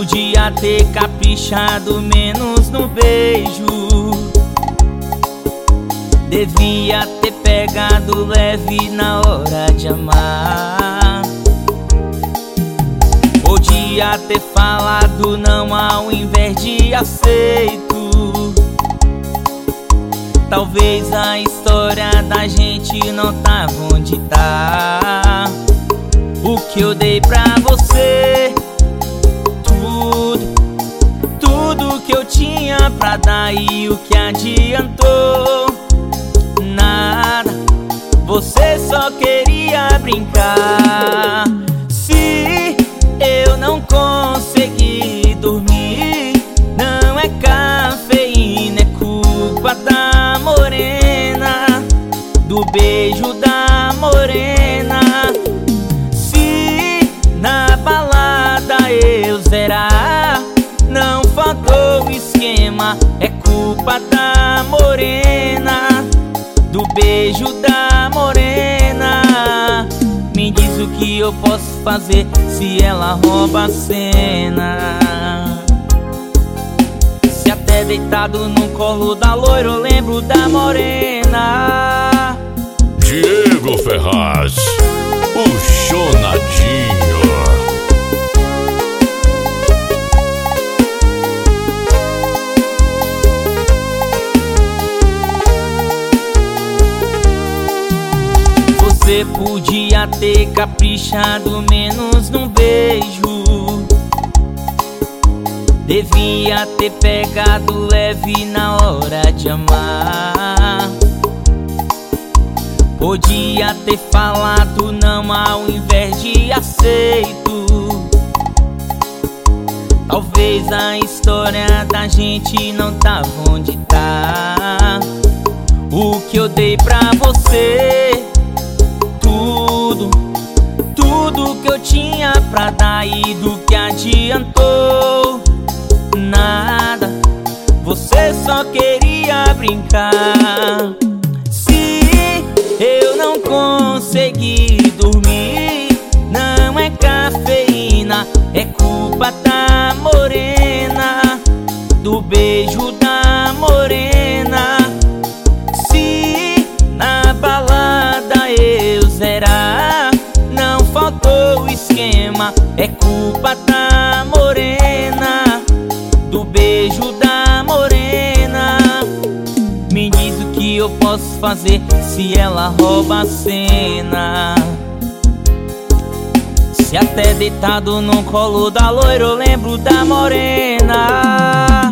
podia ter caprichado menos no beijo. Devia ter pegado leve na hora de amar. Podia ter falado não ao invés de aceito. Talvez a história da gente não tava onde tá. O que eu dei pra você, tudo que eu tinha pra dar, e o que adiantou? Nada, você só queria brincar. Se eu não consegui dormir, não é cafeína, é culpa da morena, do beijo da morena. Se na balada eu zerar, não faltou esquema, é culpa da morena, do beijo da morena. Me diz o que eu posso fazer se ela rouba a cena. Se até deitado no colo da loira eu lembro da morena. Diego Ferraz, o Chonadinho. Você podia ter caprichado menos no beijo. Devia ter pegado leve na hora de amar. Podia ter falado não ao invés de aceito. Talvez a história da gente não tava onde tá. O que eu dei pra você, tudo que eu tinha pra dar, e do que adiantou? Nada, você só queria brincar. Se eu não consegui dormir, não é cafeína, é culpa da morena, do beijo da morena. Se na balada eu zerar, não faltou esquema, é culpa da morena, do beijo da morena. Me diz o que eu posso fazer se ela rouba a cena. Se até deitado no colo da loira eu lembro da morena.